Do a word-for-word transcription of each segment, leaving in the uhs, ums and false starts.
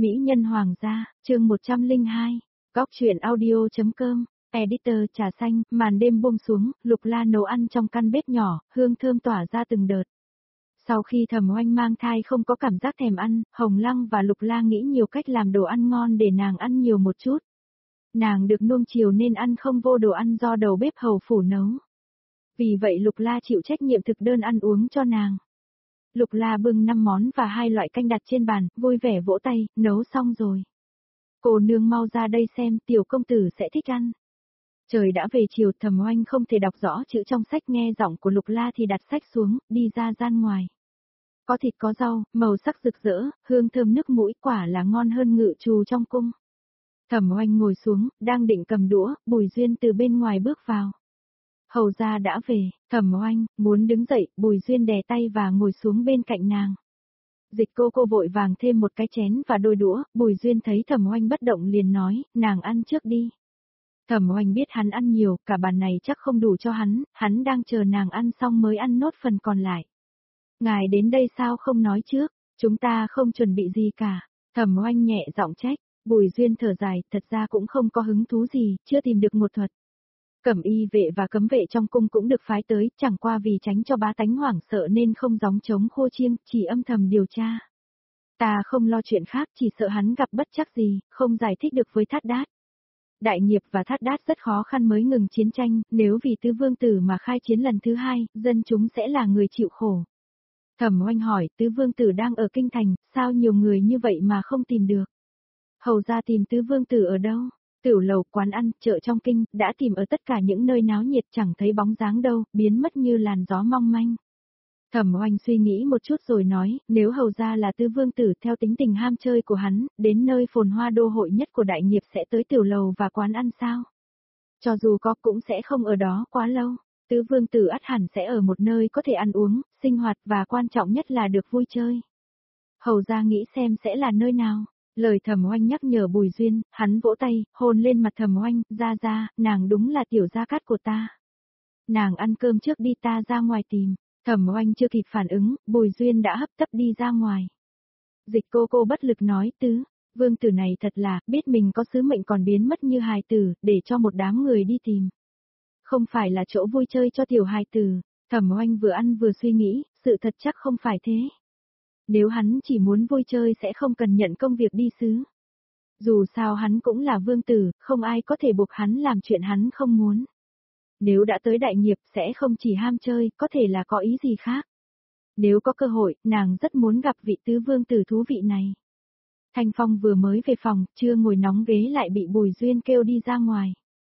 Mỹ nhân hoàng gia, chương một trăm lẻ hai, góc truyện audio.com, editor trà xanh, màn đêm buông xuống, Lục La nấu ăn trong căn bếp nhỏ, hương thơm tỏa ra từng đợt. Sau khi Thẩm Oanh mang thai không có cảm giác thèm ăn, Hồng Lăng và Lục La nghĩ nhiều cách làm đồ ăn ngon để nàng ăn nhiều một chút. Nàng được nuông chiều nên ăn không vô đồ ăn do đầu bếp hầu phủ nấu. Vì vậy Lục La chịu trách nhiệm thực đơn ăn uống cho nàng. Lục La bưng năm món và hai loại canh đặt trên bàn, vui vẻ vỗ tay, nấu xong rồi. Cô nương mau ra đây xem, tiểu công tử sẽ thích ăn. Trời đã về chiều, Thẩm Oanh không thể đọc rõ chữ trong sách, nghe giọng của Lục La thì đặt sách xuống, đi ra gian ngoài. Có thịt có rau, màu sắc rực rỡ, hương thơm nước mũi, quả là ngon hơn ngự trù trong cung. Thẩm Oanh ngồi xuống, đang định cầm đũa, Bùi Duyên từ bên ngoài bước vào. Hầu gia đã về, Thẩm Oanh muốn đứng dậy, Bùi Duyên đè tay và ngồi xuống bên cạnh nàng. Dịch cô cô vội vàng thêm một cái chén và đôi đũa, Bùi Duyên thấy Thẩm Oanh bất động liền nói, nàng ăn trước đi. Thẩm Oanh biết hắn ăn nhiều, cả bàn này chắc không đủ cho hắn, hắn đang chờ nàng ăn xong mới ăn nốt phần còn lại. Ngài đến đây sao không nói trước, chúng ta không chuẩn bị gì cả. Thẩm Oanh nhẹ giọng trách, Bùi Duyên thở dài, thật ra cũng không có hứng thú gì, chưa tìm được một thuật. Cẩm y vệ và cấm vệ trong cung cũng được phái tới, chẳng qua vì tránh cho bá tánh hoảng sợ nên không gióng trống khô chiêng, chỉ âm thầm điều tra. Ta không lo chuyện khác, chỉ sợ hắn gặp bất trắc gì, không giải thích được với Thát Đát. Đại Nghiệp và Thát Đát rất khó khăn mới ngừng chiến tranh, nếu vì Tứ Vương Tử mà khai chiến lần thứ hai, dân chúng sẽ là người chịu khổ. Thẩm Oanh hỏi, Tứ Vương Tử đang ở kinh thành, sao nhiều người như vậy mà không tìm được? Hầu ra tìm Tứ Vương Tử ở đâu? Tiểu lầu, quán ăn, chợ trong kinh, đã tìm ở tất cả những nơi náo nhiệt, chẳng thấy bóng dáng đâu, biến mất như làn gió mong manh. Thẩm Oanh suy nghĩ một chút rồi nói, nếu hầu ra là Tứ Vương Tử theo tính tình ham chơi của hắn, đến nơi phồn hoa đô hội nhất của Đại Nghiệp sẽ tới tiểu lầu và quán ăn sao? Cho dù có cũng sẽ không ở đó quá lâu. Tứ Vương Tử ắt hẳn sẽ ở một nơi có thể ăn uống, sinh hoạt và quan trọng nhất là được vui chơi. Hầu ra nghĩ xem sẽ là nơi nào? Lời Thẩm Oanh nhắc nhở Bùi Duyên, hắn vỗ tay, hôn lên mặt Thẩm Oanh, ra ra, nàng đúng là tiểu gia cát của ta. Nàng ăn cơm trước đi, ta ra ngoài tìm. Thẩm Oanh chưa kịp phản ứng, Bùi Duyên đã hấp tấp đi ra ngoài. Dịch cô cô bất lực nói, Tứ Vương Tử này thật là, biết mình có sứ mệnh còn biến mất như hài tử, để cho một đám người đi tìm. Không phải là chỗ vui chơi cho tiểu hài tử. Thẩm Oanh vừa ăn vừa suy nghĩ, sự thật chắc không phải thế. Nếu hắn chỉ muốn vui chơi sẽ không cần nhận công việc đi sứ. Dù sao hắn cũng là vương tử, không ai có thể buộc hắn làm chuyện hắn không muốn. Nếu đã tới Đại Nghiệp sẽ không chỉ ham chơi, có thể là có ý gì khác. Nếu có cơ hội, nàng rất muốn gặp vị tứ vương tử thú vị này. Thanh Phong vừa mới về phòng, chưa ngồi nóng ghế lại bị Bùi Duyên kêu đi ra ngoài.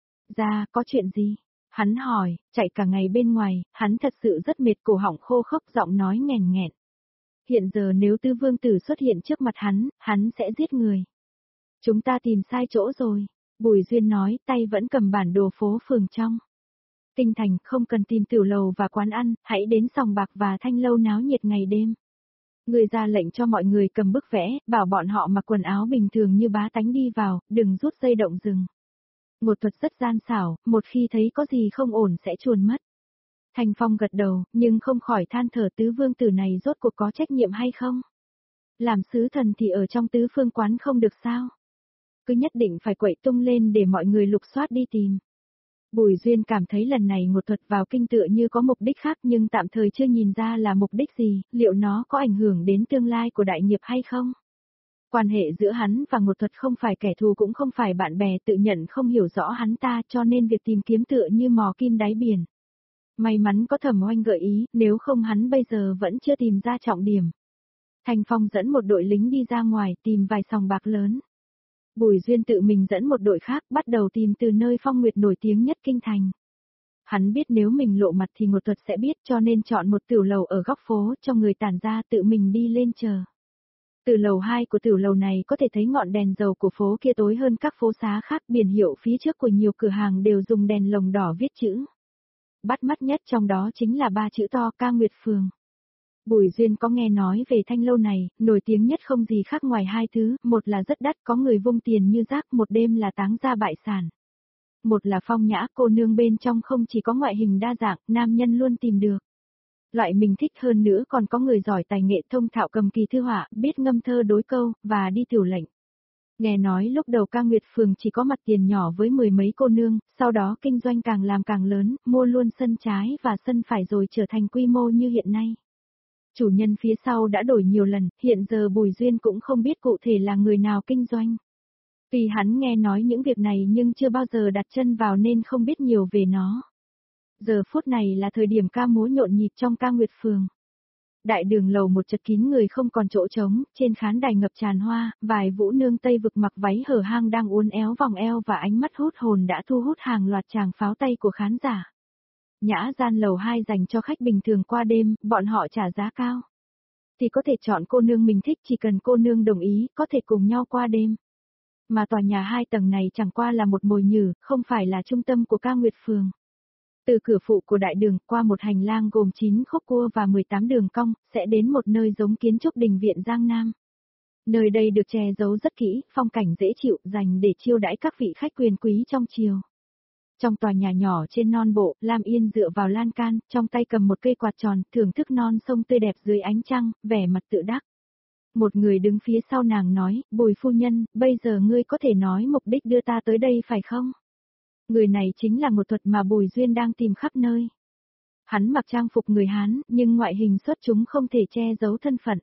Ra, có chuyện gì? Hắn hỏi, chạy cả ngày bên ngoài, hắn thật sự rất mệt, cổ họng khô khốc, giọng nói nghèn nghẹn. Hiện giờ nếu Tứ Vương Tử xuất hiện trước mặt hắn, hắn sẽ giết người. Chúng ta tìm sai chỗ rồi. Bùi Duyên nói, tay vẫn cầm bản đồ phố phường trong. Kinh thành, không cần tìm tiểu lầu và quán ăn, hãy đến sòng bạc và thanh lâu náo nhiệt ngày đêm. Người ra lệnh cho mọi người cầm bức vẽ, bảo bọn họ mặc quần áo bình thường như bá tánh đi vào, đừng rút dây động rừng. Một thuật rất gian xảo, một khi thấy có gì không ổn sẽ chuồn mất. Thanh Phong gật đầu, nhưng không khỏi than thở, Tứ Vương Tử này rốt cuộc có trách nhiệm hay không? Làm sứ thần thì ở trong tứ phương quán không được sao? Cứ nhất định phải quậy tung lên để mọi người lục soát đi tìm. Bùi Duyên cảm thấy lần này một thuật vào kinh tựa như có mục đích khác nhưng tạm thời chưa nhìn ra là mục đích gì, liệu nó có ảnh hưởng đến tương lai của Đại Nghiệp hay không? Quan hệ giữa hắn và một thuật không phải kẻ thù cũng không phải bạn bè, tự nhận không hiểu rõ hắn ta cho nên việc tìm kiếm tựa như mò kim đáy biển. May mắn có Thẩm Oanh gợi ý, nếu không hắn bây giờ vẫn chưa tìm ra trọng điểm. Thanh Phong dẫn một đội lính đi ra ngoài tìm vài sòng bạc lớn. Bùi Duyên tự mình dẫn một đội khác bắt đầu tìm từ nơi phong nguyệt nổi tiếng nhất kinh thành. Hắn biết nếu mình lộ mặt thì một thuật sẽ biết cho nên chọn một tiểu lầu ở góc phố cho người tản ra tự mình đi lên chờ. Từ lầu hai của tiểu lầu này có thể thấy ngọn đèn dầu của phố kia tối hơn các phố xá khác, biển hiệu phía trước của nhiều cửa hàng đều dùng đèn lồng đỏ viết chữ. Bắt mắt nhất trong đó chính là ba chữ to Ca Nguyệt Phường. Bùi Duyên có nghe nói về thanh lâu này, nổi tiếng nhất không gì khác ngoài hai thứ, một là rất đắt, có người vung tiền như rác, một đêm là táng ra bại sản. Một là phong nhã, cô nương bên trong không chỉ có ngoại hình đa dạng, nam nhân luôn tìm được. Loại mình thích hơn nữa còn có người giỏi tài nghệ thông thạo cầm kỳ thư họa, biết ngâm thơ đối câu, và đi tiểu lệnh. Nghe nói lúc đầu ca Nguyệt Phường chỉ có mặt tiền nhỏ với mười mấy cô nương, sau đó kinh doanh càng làm càng lớn, mua luôn sân trái và sân phải rồi trở thành quy mô như hiện nay. Chủ nhân phía sau đã đổi nhiều lần, hiện giờ Bùi Duyên cũng không biết cụ thể là người nào kinh doanh. Tuy hắn nghe nói những việc này nhưng chưa bao giờ đặt chân vào nên không biết nhiều về nó. Giờ phút này là thời điểm ca múa nhộn nhịp trong ca Nguyệt Phường. Đại đường lầu một chật kín người không còn chỗ trống, trên khán đài ngập tràn hoa, vài vũ nương Tây vực mặc váy hở hang đang uốn éo vòng eo và ánh mắt hút hồn đã thu hút hàng loạt tràng pháo tay của khán giả. Nhã gian lầu hai dành cho khách bình thường qua đêm, bọn họ trả giá cao. Thì có thể chọn cô nương mình thích, chỉ cần cô nương đồng ý, có thể cùng nhau qua đêm. Mà tòa nhà hai tầng này chẳng qua là một mồi nhử, không phải là trung tâm của ca Nguyệt Phường. Từ cửa phụ của đại đường qua một hành lang gồm chín khúc cua và mười tám đường cong, sẽ đến một nơi giống kiến trúc đình viện Giang Nam. Nơi đây được che giấu rất kỹ, phong cảnh dễ chịu, dành để chiêu đãi các vị khách quyền quý trong triều. Trong tòa nhà nhỏ trên non bộ, Lam Yên dựa vào lan can, trong tay cầm một cây quạt tròn, thưởng thức non sông tươi đẹp dưới ánh trăng, vẻ mặt tự đắc. Một người đứng phía sau nàng nói, Bùi phu nhân, bây giờ ngươi có thể nói mục đích đưa ta tới đây phải không? Người này chính là một thuật mà Bùi Duyên đang tìm khắp nơi. Hắn mặc trang phục người Hán, nhưng ngoại hình xuất chúng không thể che giấu thân phận.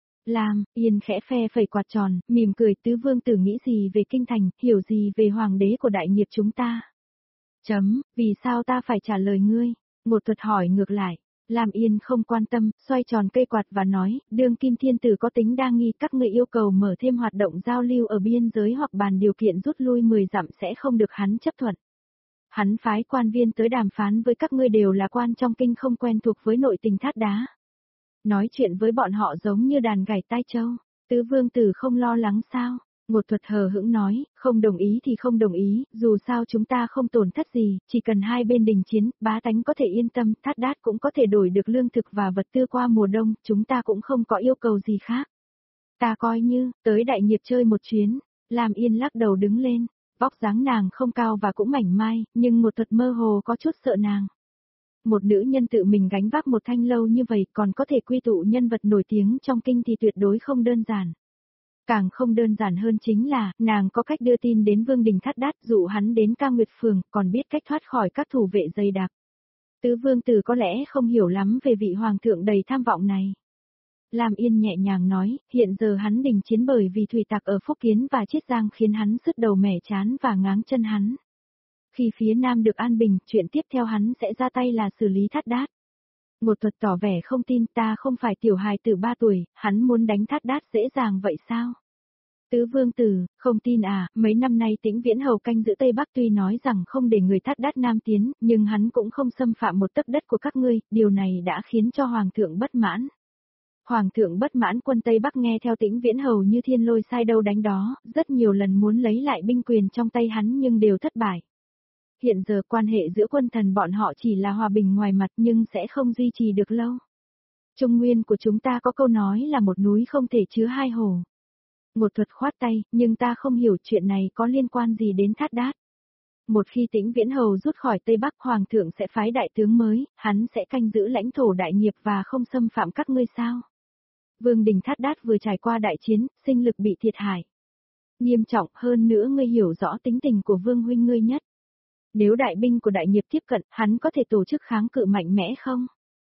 Lam Yên khẽ phe phẩy quạt tròn, mỉm cười, tứ vương tử nghĩ gì về kinh thành, hiểu gì về hoàng đế của đại nghiệp chúng ta? Chấm, vì sao ta phải trả lời ngươi? Một thuật hỏi ngược lại. Lam Yên không quan tâm, xoay tròn cây quạt và nói, đương kim thiên tử có tính đa nghi, các ngươi yêu cầu mở thêm hoạt động giao lưu ở biên giới hoặc bàn điều kiện rút lui mười dặm sẽ không được hắn chấp thuận. Hắn phái quan viên tới đàm phán với các ngươi đều là quan trong kinh không quen thuộc với nội tình thát đá. Nói chuyện với bọn họ giống như đàn gảy tai trâu, tứ vương tử không lo lắng sao? Một thuật hờ hững nói, không đồng ý thì không đồng ý, dù sao chúng ta không tổn thất gì, chỉ cần hai bên đình chiến, bá tánh có thể yên tâm, thát đát cũng có thể đổi được lương thực và vật tư qua mùa đông, chúng ta cũng không có yêu cầu gì khác. Ta coi như, tới đại nghiệp chơi một chuyến, Lam Yên lắc đầu đứng lên, vóc dáng nàng không cao và cũng mảnh mai, nhưng một thuật mơ hồ có chút sợ nàng. Một nữ nhân tự mình gánh vác một thanh lâu như vậy còn có thể quy tụ nhân vật nổi tiếng trong kinh thì tuyệt đối không đơn giản. Càng không đơn giản hơn chính là, nàng có cách đưa tin đến Vương Đình Thát Đát dụ hắn đến ca Nguyệt Phường, còn biết cách thoát khỏi các thủ vệ dày đặc. Tứ vương tử có lẽ không hiểu lắm về vị hoàng thượng đầy tham vọng này. Lam Yên nhẹ nhàng nói, hiện giờ hắn đình chiến bởi vì thủy tặc ở Phúc Kiến và Chiết Giang khiến hắn sứt đầu mẻ chán và ngáng chân hắn. Khi phía Nam được an bình, chuyện tiếp theo hắn sẽ ra tay là xử lý Thát Đát. Một thuật tỏ vẻ không tin, ta không phải tiểu hài tử ba tuổi, hắn muốn đánh Thát Đát dễ dàng vậy sao? Tứ vương tử, không tin à, mấy năm nay Tĩnh Viễn Hầu canh giữ Tây Bắc tuy nói rằng không để người Thát Đát Nam tiến, nhưng hắn cũng không xâm phạm một tấc đất của các ngươi, điều này đã khiến cho Hoàng thượng bất mãn. Hoàng thượng bất mãn, quân Tây Bắc nghe theo Tĩnh Viễn Hầu như thiên lôi sai đâu đánh đó, rất nhiều lần muốn lấy lại binh quyền trong tay hắn nhưng đều thất bại. Hiện giờ quan hệ giữa quân thần bọn họ chỉ là hòa bình ngoài mặt nhưng sẽ không duy trì được lâu. Trung Nguyên của chúng ta có câu nói là một núi không thể chứa hai hồ. Một thuật khoát tay, nhưng ta không hiểu chuyện này có liên quan gì đến Thát Đát. Một khi Tĩnh Viễn Hầu rút khỏi Tây Bắc, Hoàng thượng sẽ phái đại tướng mới, hắn sẽ canh giữ lãnh thổ đại nghiệp và không xâm phạm các ngươi sao? Vương Đình Thát Đát vừa trải qua đại chiến, sinh lực bị thiệt hại nghiêm trọng, hơn nữa ngươi hiểu rõ tính tình của Vương huynh ngươi nhất. Nếu đại binh của đại nghiệp tiếp cận, hắn có thể tổ chức kháng cự mạnh mẽ không?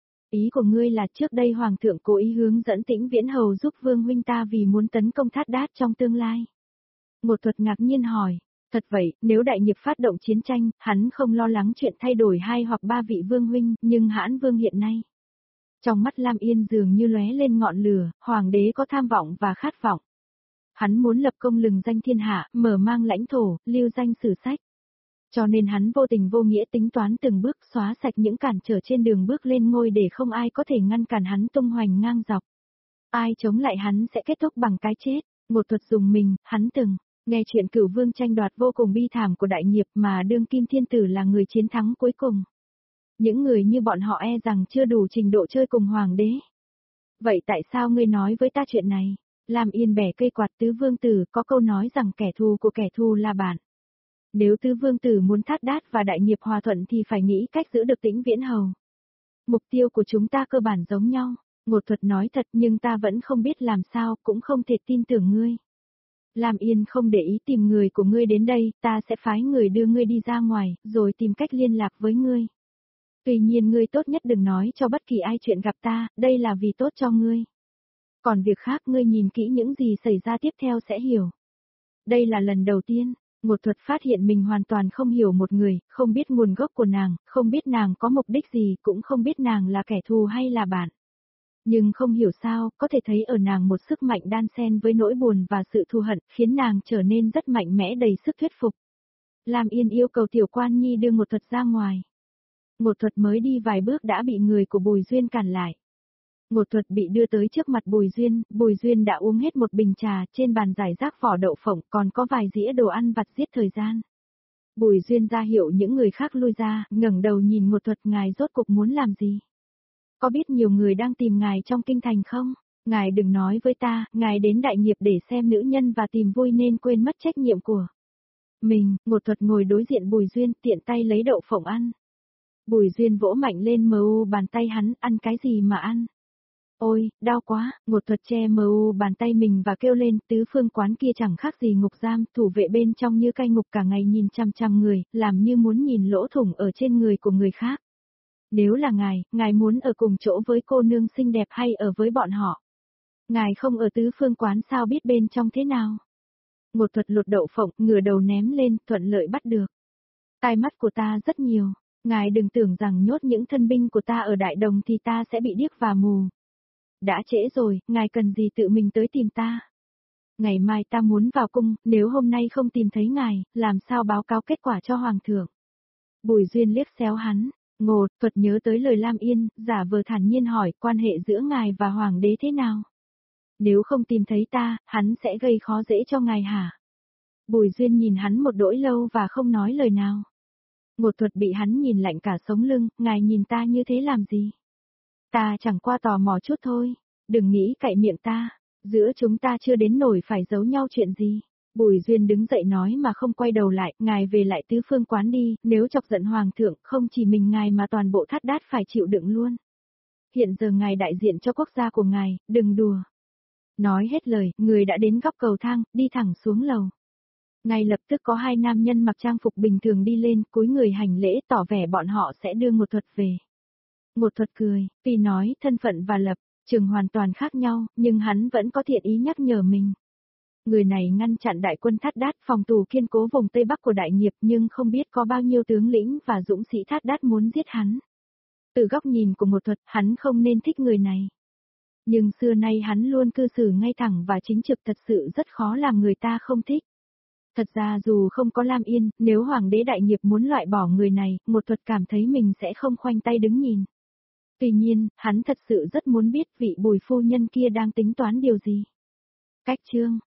Ý của ngươi là trước đây Hoàng thượng cố ý hướng dẫn Tĩnh Viễn Hầu giúp Vương huynh ta vì muốn tấn công Thát Đát trong tương lai. Một thuật ngạc nhiên hỏi, thật vậy, nếu đại nghiệp phát động chiến tranh, hắn không lo lắng chuyện thay đổi hai hoặc ba vị Vương huynh, nhưng Hãn Vương hiện nay. Trong mắt Lam Yên dường như lóe lên ngọn lửa, Hoàng đế có tham vọng và khát vọng. Hắn muốn lập công lừng danh thiên hạ, mở mang lãnh thổ, lưu danh sử sách. Cho nên hắn vô tình vô nghĩa tính toán từng bước xóa sạch những cản trở trên đường bước lên ngôi để không ai có thể ngăn cản hắn tung hoành ngang dọc. Ai chống lại hắn sẽ kết thúc bằng cái chết. Một thuật dùng mình, hắn từng nghe chuyện Cửu Vương tranh đoạt vô cùng bi thảm của đại nghiệp mà đương kim thiên tử là người chiến thắng cuối cùng. Những người như bọn họ e rằng chưa đủ trình độ chơi cùng hoàng đế. Vậy tại sao ngươi nói với ta chuyện này? Lam Yên bẻ cây quạt, tứ vương tử có câu nói rằng kẻ thù của kẻ thù là bạn. Nếu tứ vương tử muốn Thát Đát và đại nghiệp hòa thuận thì phải nghĩ cách giữ được Tĩnh Viễn Hầu. Mục tiêu của chúng ta cơ bản giống nhau. Ngột thuật nói thật nhưng ta vẫn không biết làm sao, cũng không thể tin tưởng ngươi. Lam Yên không để ý tìm người của ngươi đến đây, ta sẽ phái người đưa ngươi đi ra ngoài, rồi tìm cách liên lạc với ngươi. Tuy nhiên ngươi tốt nhất đừng nói cho bất kỳ ai chuyện gặp ta, đây là vì tốt cho ngươi. Còn việc khác ngươi nhìn kỹ những gì xảy ra tiếp theo sẽ hiểu. Đây là lần đầu tiên, Ngột thuật phát hiện mình hoàn toàn không hiểu một người, không biết nguồn gốc của nàng, không biết nàng có mục đích gì, cũng không biết nàng là kẻ thù hay là bạn. Nhưng không hiểu sao, có thể thấy ở nàng một sức mạnh đan xen với nỗi buồn và sự thù hận, khiến nàng trở nên rất mạnh mẽ đầy sức thuyết phục. Lam Yên yêu cầu Tiểu Quan Nhi đưa Ngột thuật ra ngoài. Ngột thuật mới đi vài bước đã bị người của Bùi Duyên cản lại. Ngột thuật bị đưa tới trước mặt Bùi Duyên, Bùi Duyên đã uống hết một bình trà, trên bàn giải rác vỏ đậu phộng, còn có vài dĩa đồ ăn vặt giết thời gian. Bùi Duyên ra hiệu những người khác lui ra, ngẩng đầu nhìn Ngột thuật, ngài rốt cục muốn làm gì? Có biết nhiều người đang tìm ngài trong kinh thành không? Ngài đừng nói với ta, ngài đến Đại Nghiệp để xem nữ nhân và tìm vui nên quên mất trách nhiệm của mình. Ngột thuật ngồi đối diện Bùi Duyên, tiện tay lấy đậu phộng ăn. Bùi Duyên vỗ mạnh lên mờ u bàn tay hắn, ăn cái gì mà ăn? Ôi, đau quá, Ngột thuật che mờ u bàn tay mình và kêu lên, tứ phương quán kia chẳng khác gì ngục giam, thủ vệ bên trong như cai ngục cả ngày nhìn chăm chăm người, làm như muốn nhìn lỗ thủng ở trên người của người khác. Nếu là ngài, ngài muốn ở cùng chỗ với cô nương xinh đẹp hay ở với bọn họ? Ngài không ở tứ phương quán sao biết bên trong thế nào? Ngột thuật lột đậu phộng, ngửa đầu ném lên, thuận lợi bắt được. Tai mắt của ta rất nhiều, ngài đừng tưởng rằng nhốt những thân binh của ta ở Đại Đồng thì ta sẽ bị điếc và mù. Đã trễ rồi, ngài cần gì tự mình tới tìm ta? Ngày mai ta muốn vào cung, nếu hôm nay không tìm thấy ngài, làm sao báo cáo kết quả cho Hoàng thượng? Bùi Duyên liếc xéo hắn. Ngột thuật nhớ tới lời Lam Yên, giả vờ thản nhiên hỏi quan hệ giữa ngài và Hoàng đế thế nào? Nếu không tìm thấy ta, hắn sẽ gây khó dễ cho ngài hả? Bùi Duyên nhìn hắn một đỗi lâu và không nói lời nào. Ngột thuật bị hắn nhìn lạnh cả sống lưng, ngài nhìn ta như thế làm gì? Ta chẳng qua tò mò chút thôi, đừng nghĩ cậy miệng ta, giữa chúng ta chưa đến nổi phải giấu nhau chuyện gì. Bùi Duyên đứng dậy nói mà không quay đầu lại, ngài về lại tứ phương quán đi, nếu chọc giận Hoàng thượng, không chỉ mình ngài mà toàn bộ Thát Đát phải chịu đựng luôn. Hiện giờ ngài đại diện cho quốc gia của ngài, đừng đùa. Nói hết lời, người đã đến góc cầu thang, đi thẳng xuống lầu. Ngay lập tức có hai nam nhân mặc trang phục bình thường đi lên, cúi người hành lễ tỏ vẻ bọn họ sẽ đưa Ngột thuật về. Ngột thuật cười, tuy nói thân phận và lập trường hoàn toàn khác nhau, nhưng hắn vẫn có thiện ý nhắc nhở mình. Người này ngăn chặn đại quân Thát Đát phòng tù kiên cố vùng Tây Bắc của Đại Nghiệp nhưng không biết có bao nhiêu tướng lĩnh và dũng sĩ Thát Đát muốn giết hắn. Từ góc nhìn của Ngột thuật, hắn không nên thích người này. Nhưng xưa nay hắn luôn cư xử ngay thẳng và chính trực, thật sự rất khó làm người ta không thích. Thật ra dù không có Lam Yên, nếu Hoàng đế Đại Nghiệp muốn loại bỏ người này, Ngột thuật cảm thấy mình sẽ không khoanh tay đứng nhìn. Tuy nhiên, hắn thật sự rất muốn biết vị Bùi phu nhân kia đang tính toán điều gì. Cách chương